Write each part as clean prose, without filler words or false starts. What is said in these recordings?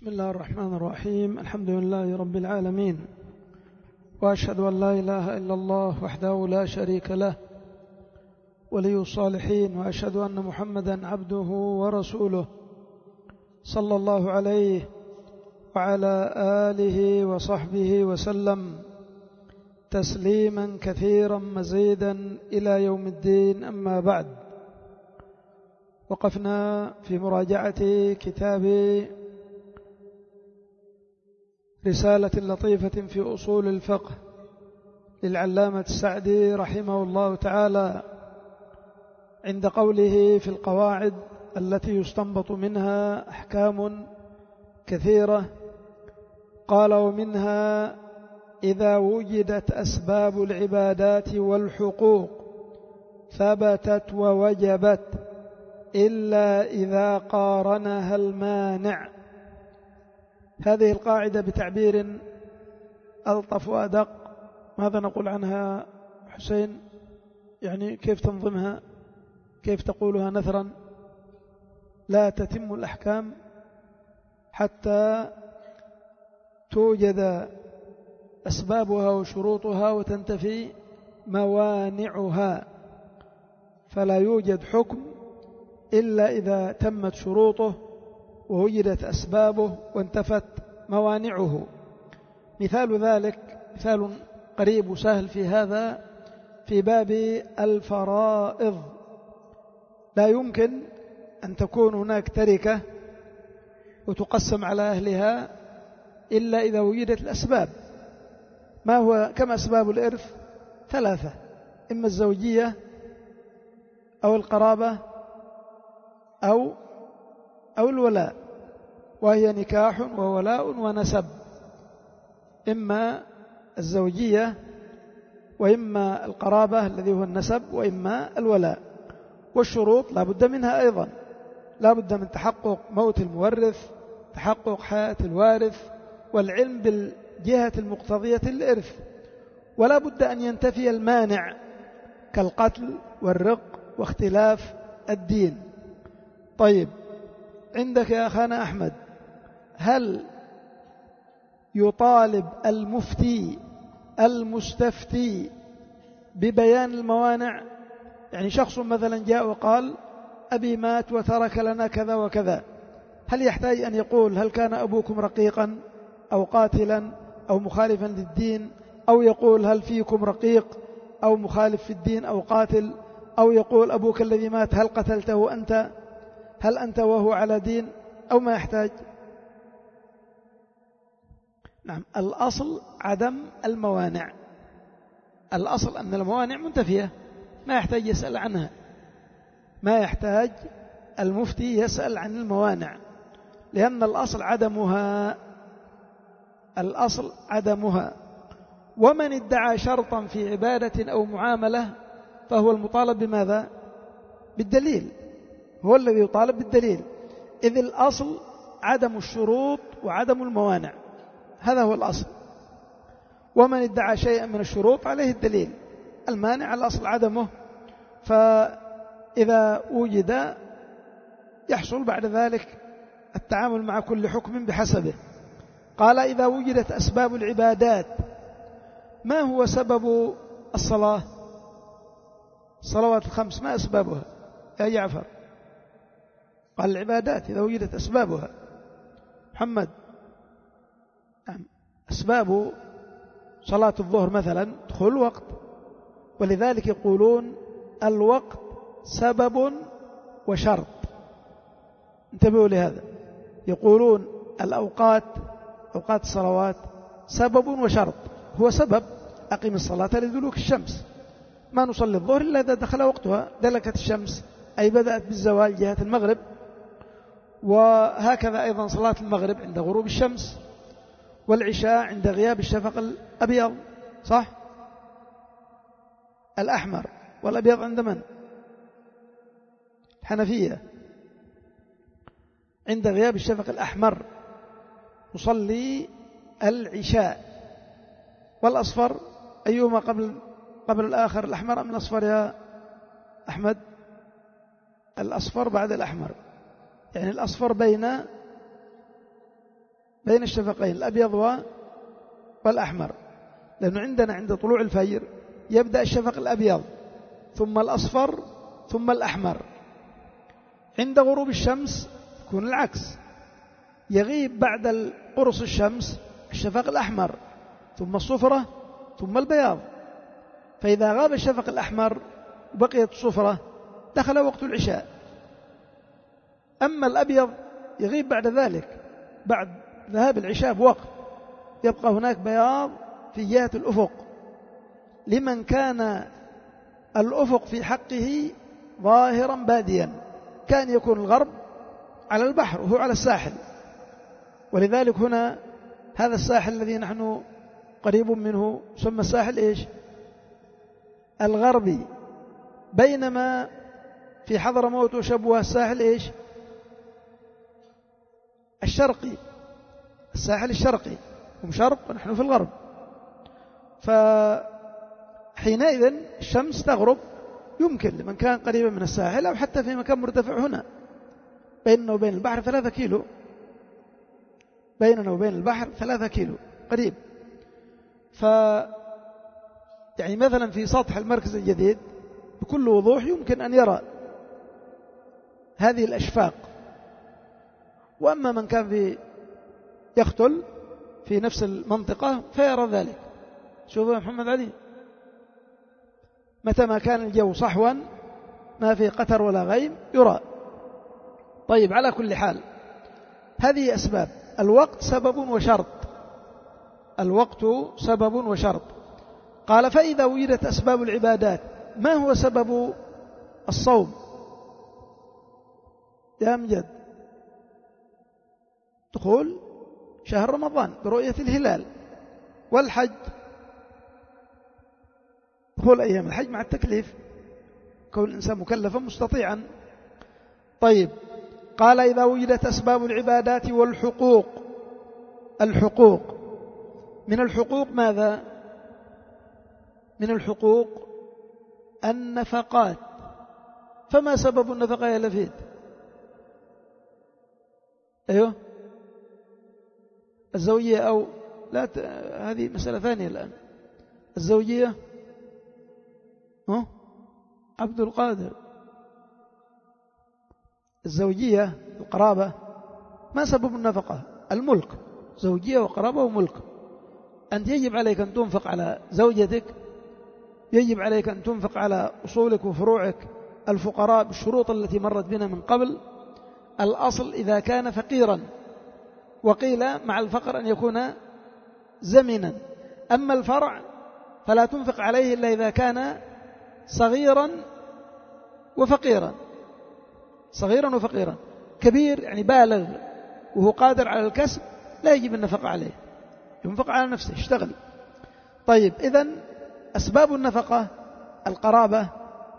بسم الله الرحمن الرحيم. الحمد لله رب العالمين، وأشهد أن لا إله إلا الله وحده لا شريك له ولي الصالحين، وأشهد أن محمدا عبده ورسوله صلى الله عليه وعلى آله وصحبه وسلم تسليما كثيرا مزيدا إلى يوم الدين. أما بعد، وقفنا في مراجعة كتاب رسالة لطيفة في أصول الفقه للعلامة السعدي رحمه الله تعالى، عند قوله في القواعد التي يستنبط منها أحكام كثيرة، قال: ومنها إذا وجدت أسباب العبادات والحقوق ثبتت ووجبت إلا إذا قارنها المانع. هذه القاعدة بتعبير ألطف وأدق، ماذا نقول عنها حسين؟ يعني كيف تنظمها؟ كيف تقولها نثرا؟ لا تتم الأحكام حتى توجد أسبابها وشروطها وتنتفي موانعها، فلا يوجد حكم إلا إذا تمت شروطه ووجدت أسبابه وانتفت موانعه. مثال ذلك مثال قريب وسهل في هذا في باب الفرائض. لا يمكن أن تكون هناك تركة وتقسم على أهلها إلا إذا وجدت الأسباب. كم أسباب الإرث؟ 3، إما الزوجية أو القرابة أو الولاء، وهي نكاح وولاء ونسب. إما الزوجية وإما القرابة الذي هو النسب وإما الولاء. والشروط لا بد منها أيضا، لا بد من تحقق موت المورث، تحقق حياة الوارث، والعلم بالجهة المقتضية للإرث، ولا بد أن ينتفي المانع كالقتل والرق واختلاف الدين. طيب، عندك يا أخانا أحمد، هل يطالب المفتي المستفتي ببيان الموانع؟ يعني شخص مثلا جاء وقال: أبي مات وترك لنا كذا وكذا، هل يحتاج أن يقول هل كان أبوكم رقيقا أو قاتلا أو مخالفا للدين، أو يقول هل فيكم رقيق أو مخالف في الدين أو قاتل، أو يقول أبوك الذي مات هل قتلته أنت، هل أنت وهو على دين، أو ما يحتاج؟ نعم، الأصل عدم الموانع، الأصل أن الموانع منتفية، ما يحتاج يسأل عنها، ما يحتاج المفتي يسأل عن الموانع، لأن الأصل عدمها، الأصل عدمها. ومن ادعى شرطا في عبادة أو معاملة فهو المطالب بماذا؟ بالدليل، هو الذي يطالب بالدليل، إذ الأصل عدم الشروط وعدم الموانع، هذا هو الأصل. ومن ادعى شيئا من الشروط عليه الدليل، المانع الأصل عدمه، فإذا وجد يحصل بعد ذلك التعامل مع كل حكم بحسبه. قال: إذا وجدت أسباب العبادات. ما هو سبب الصلاة؟ الصلوات الخمس ما أسبابها يا جعفر؟ قال: العبادات إذا وجدت أسبابها. محمد: أسباب صلاة الظهر مثلا دخول الوقت، ولذلك يقولون الوقت سبب وشرط. انتبهوا لهذا، يقولون الأوقات، أوقات الصلوات سبب وشرط. هو سبب: أقم الصلاة لدلوك الشمس، ما نصلي الظهر إلا إذا دخل وقتها، دلكت الشمس أي بدأت بالزوال جهة المغرب، وهكذا أيضا صلاة المغرب عند غروب الشمس، والعشاء عند غياب الشفق الأبيض، صح؟ الأحمر والأبيض عند من؟ الحنفية، عند غياب الشفق الأحمر نصلي العشاء. والأصفر أيهما قبل الآخر، الأحمر أم الأصفر يا أحمد؟ الأصفر بعد الأحمر، يعني الأصفر بين بين الشفقين الأبيض والأحمر، لأنه عندنا عند طلوع الفجر يبدأ الشفق الأبيض ثم الأصفر ثم الأحمر. عند غروب الشمس يكون العكس، يغيب بعد قرص الشمس الشفق الأحمر ثم الصفرة ثم البياض. فإذا غاب الشفق الأحمر وبقيت الصفرة دخل وقت العشاء. أما الأبيض يغيب بعد ذلك، بعد ذهاب العشاء بوقت يبقى هناك بياض في جهة الأفق لمن كان الأفق في حقه ظاهرا باديا، كان يكون الغرب على البحر وهو على الساحل. ولذلك هنا هذا الساحل الذي نحن قريب منه يسمى الساحل إيش؟ الغربي، بينما في حضرموت وشبوة الساحل إيش؟ الشرقي، الساحل الشرقي، هم شرق ونحن في الغرب. فحينئذ الشمس تغرب يمكن لمن كان قريبا من الساحل أو حتى في مكان مرتفع هنا، بيننا وبين البحر 3 كيلو، بيننا وبين البحر 3 كيلو قريب. يعني مثلا في سطح المركز الجديد بكل وضوح يمكن أن يرى هذه الأشفاق. وأما من كان في يختل في نفس المنطقة فيرى ذلك. شوفوا يا محمد علي، متى ما كان الجو صحوا ما في قتر ولا غيم يرى. طيب، على كل حال هذه أسباب. الوقت سبب وشرط، الوقت سبب وشرط. قال فإذا وجدت أسباب العبادات، ما هو سبب الصوم يا أمجد؟ دخول شهر رمضان برؤية الهلال، والحج دخول أيام الحج مع التكليف، كون الإنسان مكلفا مستطيعا. طيب، قال إذا وجدت أسباب العبادات والحقوق. الحقوق، من الحقوق ماذا؟ من الحقوق النفقات. فما سبب النفقة يا لفيد؟ أيوه، الزوجية أو لا هذه مسألة ثانية الآن. الزوجية عبد القادر، الزوجية القرابة. ما سبب النفقة؟ الملك، زوجية وقرابة وملك. أنت يجب عليك أن تنفق على زوجتك، يجب عليك أن تنفق على أصولك وفروعك الفقراء بالشروط التي مرت بنا من قبل. الأصل إذا كان فقيرا، وقيل مع الفقر أن يكون زمنا. أما الفرع فلا تنفق عليه إلا إذا كان صغيرا وفقيرا، صغيرا وفقيرا. كبير يعني بالغ وهو قادر على الكسب لا يجب النفقة عليه، ينفق على نفسه يشتغل. طيب، إذن أسباب النفقة القرابة،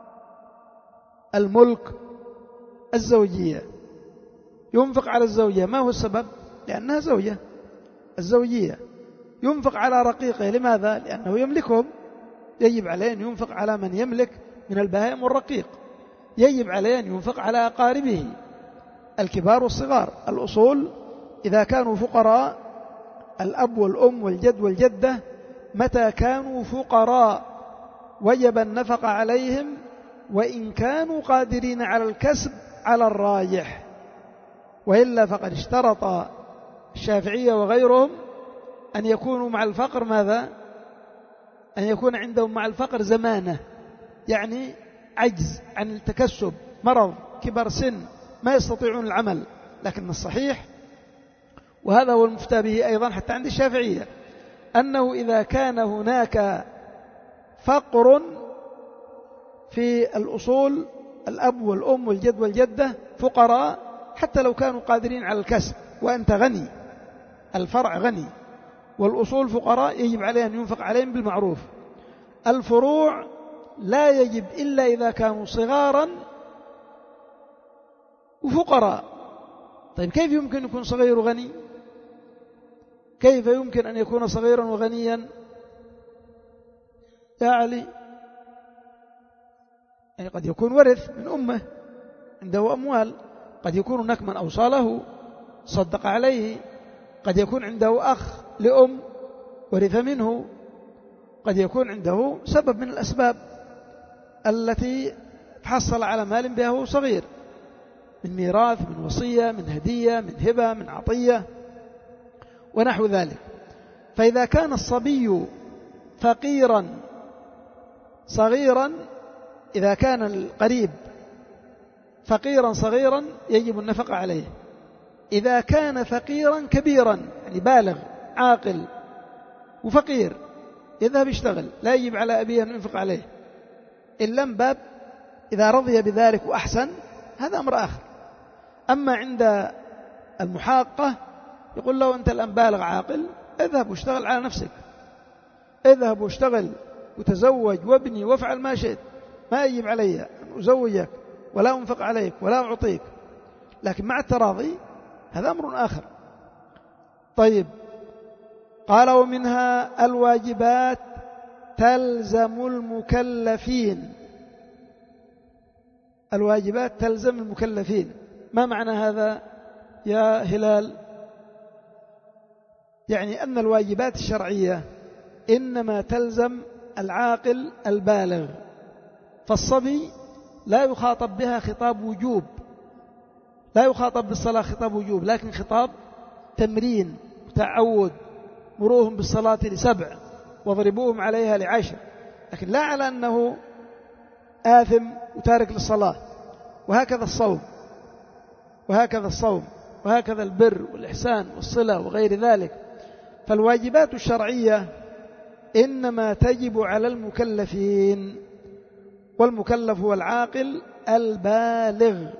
الملك، الزوجية. ينفق على الزوجية، ما هو السبب؟ لأنها زوجة، الزوجية. ينفق على رقيقه، لماذا؟ لأنه يملكهم، يجب عليه أن ينفق على من يملك من البهائم والرقيق. يجب عليه أن ينفق على أقاربه الكبار والصغار. الأصول إذا كانوا فقراء، الأب والأم والجد والجدة متى كانوا فقراء وجب النفقة عليهم، وإن كانوا قادرين على الكسب على الراجح. وإلا فقد اشترط الشافعية وغيرهم أن يكونوا مع الفقر ماذا؟ أن يكون عندهم مع الفقر زمانة، يعني عجز عن التكسب، مرض، كبر سن، ما يستطيعون العمل. لكن الصحيح، وهذا هو المفتى به أيضا حتى عند الشافعية، أنه إذا كان هناك فقر في الأصول، الأب والأم والجد والجدة فقراء حتى لو كانوا قادرين على الكسب، وأنت غني، الفرع غني والأصول فقراء، يجب عليه أن ينفق عليهم بالمعروف. الفروع لا يجب إلا إذا كانوا صغارا وفقراء. طيب، كيف يمكن يكون صغير وغني؟ كيف يمكن أن يكون صغيرا وغنيا يا علي؟ يعني قد يكون ورث من أمه، عنده أموال، قد يكون هناك من أوصى له، صدق عليه، قد يكون عنده أخ لأم ورث منه، قد يكون عنده سبب من الأسباب التي تحصل على مال به وهو صغير، من ميراث، من وصية، من هدية، من هبة، من عطية ونحو ذلك. فإذا كان الصبي فقيرا صغيرا، إذا كان القريب فقيرا صغيرا يجب النفقة عليه. إذا كان فقيرا كبيرا يعني بالغ عاقل وفقير يذهب يشتغل، لا يجب على أبيه أن ينفق عليه، إلا من باب إذا رضي بذلك وأحسن، هذا أمر آخر. أما عند المحاقة يقول له أنت الآن بالغ عاقل، اذهب واشتغل على نفسك، اذهب واشتغل وتزوج وابني وافعل ما شئت، ما يجب علي أن أزوجك ولا أنفق عليك ولا أعطيك، لكن مع التراضي هذا أمر آخر. طيب، قال ومنها الواجبات تلزم المكلفين. الواجبات تلزم المكلفين، ما معنى هذا يا هلال؟ يعني أن الواجبات الشرعية إنما تلزم العاقل البالغ، فالصبي لا يخاطب بها خطاب وجوب، لا يخاطب بالصلاة خطاب وجوب، لكن خطاب تمرين وتعود، مروهم بالصلاة ل7 واضربوهم عليها ل10، لكن لا على أنه آثم وتارك للصلاة. وهكذا الصوم، وهكذا الصوم، وهكذا البر والإحسان والصلة وغير ذلك. فالواجبات الشرعية إنما تجب على المكلفين، والمكلف هو العاقل البالغ.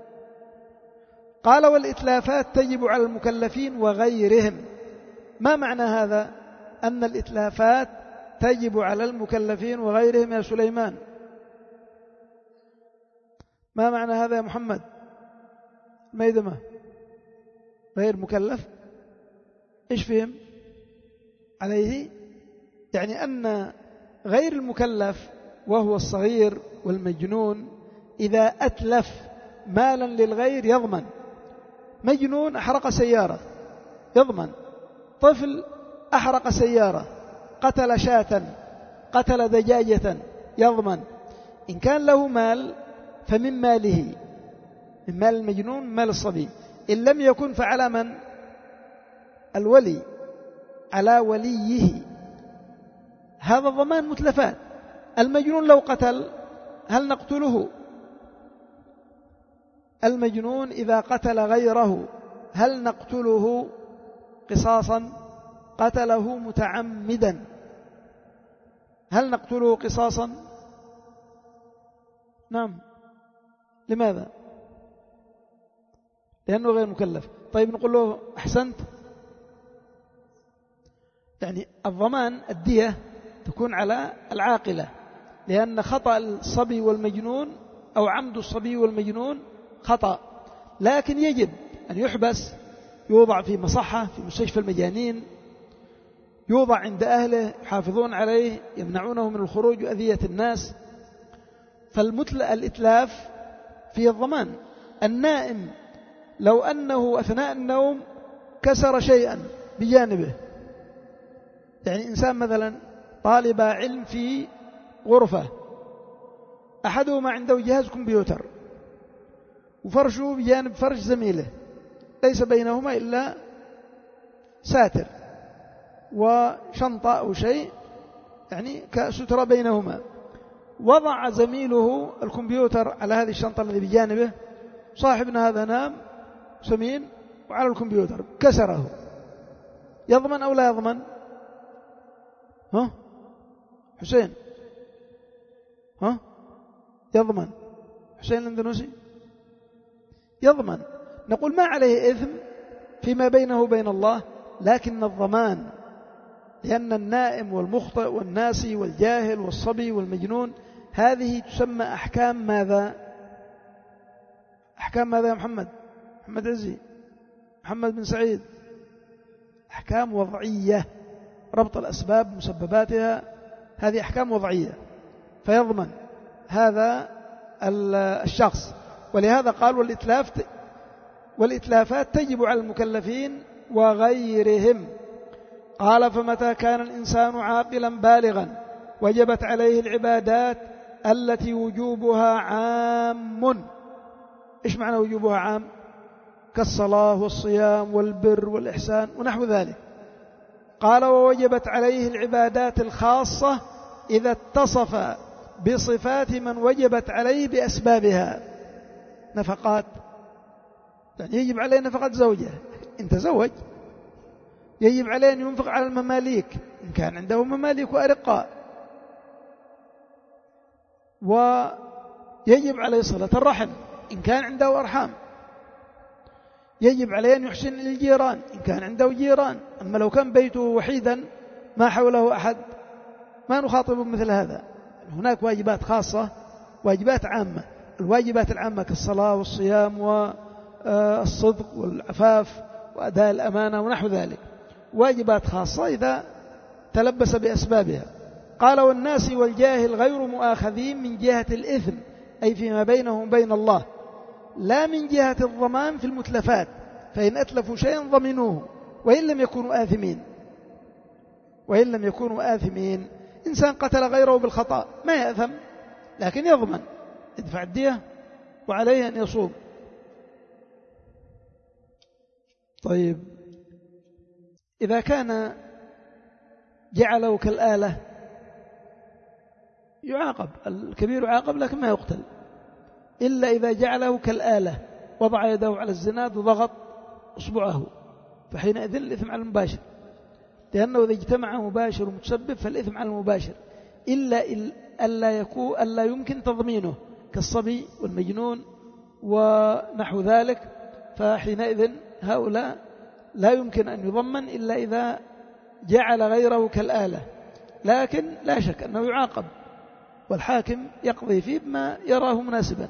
قال والإتلافات تجب على المكلفين وغيرهم. ما معنى هذا أن الإتلافات تجب على المكلفين وغيرهم يا سليمان؟ ما معنى هذا يا محمد؟ ميدمة غير مكلف إيش فهم عليه؟ يعني أن غير المكلف وهو الصغير والمجنون إذا أتلف مالا للغير يضمن. مجنون أحرق سيارة يضمن، طفل أحرق سيارة، قتل شاة، قتل دجاجة يضمن. إن كان له مال فمن ماله، من مال المجنون، من مال الصبي. إن لم يكن فعلى من؟ الولي، على وليه. هذا ضمان متلفات. المجنون لو قتل هل نقتله؟ المجنون إذا قتل غيره هل نقتله قصاصا؟ قتله متعمدا، هل نقتله قصاصا؟ نعم. لماذا؟ لأنه غير مكلف. طيب نقول له أحسنت، يعني الضمان الدية تكون على العاقلة، لأن خطأ الصبي والمجنون أو عمد الصبي والمجنون خطأ، لكن يجب أن يحبس، يوضع في مصحة في مستشفى المجانين، يوضع عند أهله يحافظون عليه، يمنعونه من الخروج وأذية الناس. فالإتلاف في الضمان. النائم لو أنه أثناء النوم كسر شيئا بجانبه، يعني إنسان مثلا طالب علم في غرفة، أحدهما عنده جهاز كمبيوتر وفرشه بجانب فرش زميله، ليس بينهما إلا ساتر وشنطة أو شيء يعني كسترة بينهما، وضع زميله الكمبيوتر على هذه الشنطة الذي بجانبه، صاحبنا هذا نام سمين وعلى الكمبيوتر كسره، يضمن أو لا يضمن؟ ها حسين؟ ها يضمن؟ حسين الاندونوسي يضمن. نقول ما عليه إثم فيما بينه وبين الله، لكن الضمان، لأن النائم والمخطئ والناسي والجاهل والصبي والمجنون هذه تسمى أحكام ماذا؟ أحكام ماذا يا محمد؟ محمد عزي، محمد بن سعيد، أحكام وضعية، ربط الأسباب مسبباتها، هذه أحكام وضعية، فيضمن هذا الشخص. ولهذا قال والإتلافات تجب على المكلفين وغيرهم. قال فمتى كان الإنسان عاقلا بالغا وجبت عليه العبادات التي وجوبها عام. إيش معنى وجوبها عام؟ كالصلاة والصيام والبر والإحسان ونحو ذلك. قال ووجبت عليه العبادات الخاصة إذا اتصف بصفات من وجبت عليه بأسبابها. نفقات، يعني يجب عليه نفقة زوجة إن تزوج، يجب عليه أن ينفق على المماليك إن كان عنده مماليك وأرقاء، ويجب عليه صلة الرحم إن كان عنده أرحام، يجب عليه أن يحسن للجيران إن كان عنده جيران. أما لو كان بيته وحيدا ما حوله أحد ما نخاطب مثل هذا. هناك واجبات خاصة، واجبات عامة. الواجبات العامة كالصلاة والصيام والصدق والعفاف وأداء الأمانة ونحو ذلك، واجبات خاصة إذا تلبس بأسبابها. قال والناس والجاهل غير مؤاخذين من جهة الإثم، أي فيما بينهم وبين الله، لا من جهة الضمان في المتلفات، فإن أتلفوا شيئا ضمنوه وإن لم يكونوا آثمين. وإن لم يكونوا آثمين، إنسان قتل غيره بالخطأ ما يأثم لكن يضمن، يدفع الدية وعليه أن يصوم. طيب إذا كان جعله كالآلة يعاقب، الكبير يعاقب لكن ما يقتل، إلا إذا جعله كالآلة، وضع يده على الزناد وضغط أصبعه، فحينئذ الإثم على المباشر، لأنه إذا اجتمع مباشر ومتسبب فالإثم على المباشر، ألا يمكن تضمينه كالصبي والمجنون ونحو ذلك، فحينئذ هؤلاء لا يمكن أن يضمن إلا إذا جعل غيره كالآلة. لكن لا شك أنه يعاقب، والحاكم يقضي فيه بما يراه مناسبا.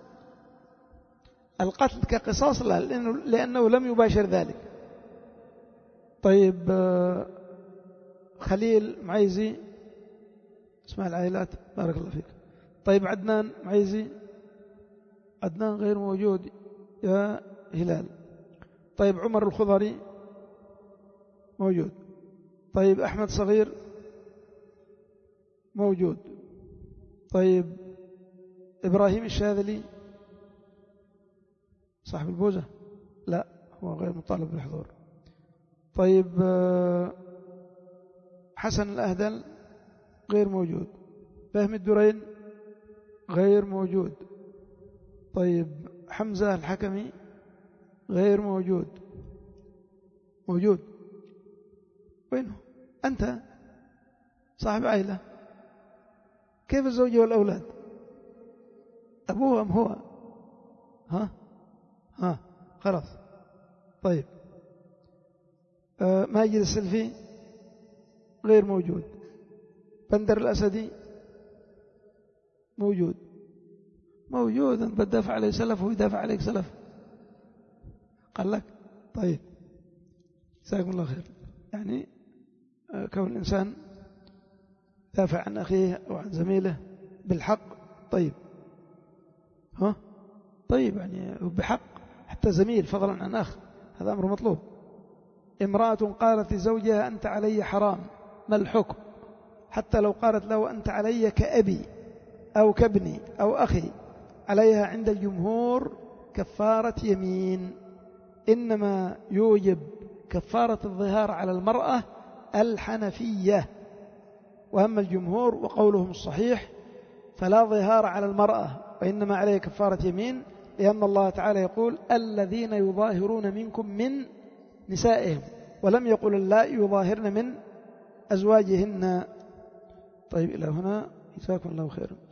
القتل كقصاص لا، لأنه لم يباشر ذلك. طيب خليل معيزي، اسمع العائلات بارك الله فيك. طيب عدنان معيزي، عدنان غير موجود يا هلال. طيب عمر الخضري موجود. طيب أحمد صغير موجود. طيب إبراهيم الشاذلي صاحب البوزة لا، هو غير مطالب بالحضور. طيب حسن الأهدل غير موجود. فهم الدرين غير موجود. طيب حمزة الحكمي غير موجود. موجود وينه؟ أنت صاحب عائلة، كيف الزوجة والأولاد؟ أبوه أم هو؟ خلاص. طيب ماجد السلفي غير موجود. بندر الأسدي موجود. أنت بتدافع عليه سلف ويدافع عليك سلف، قال لك. طيب جزاكم الله خير. يعني كون الإنسان دافع عن أخيه أو عن زميله بالحق، طيب طيب يعني بحق حتى زميل فضلا عن أخ، هذا أمر مطلوب. امرأة قالت لزوجها أنت علي حرام، ما الحكم؟ حتى لو قالت له أنت علي كأبي أو كابني أو أخي، عليها عند الجمهور كفارة يمين. إنما يوجب كفارة الظهار على المرأة الحنفية، وأما الجمهور وقولهم الصحيح فلا ظهار على المرأة، وإنما عليه كفارة يمين، لأن الله تعالى يقول الذين يظاهرون منكم من نسائهم، ولم يقل اللائي يظاهرن من أزواجهن. طيب إلى هنا، جزاكم الله خيرا.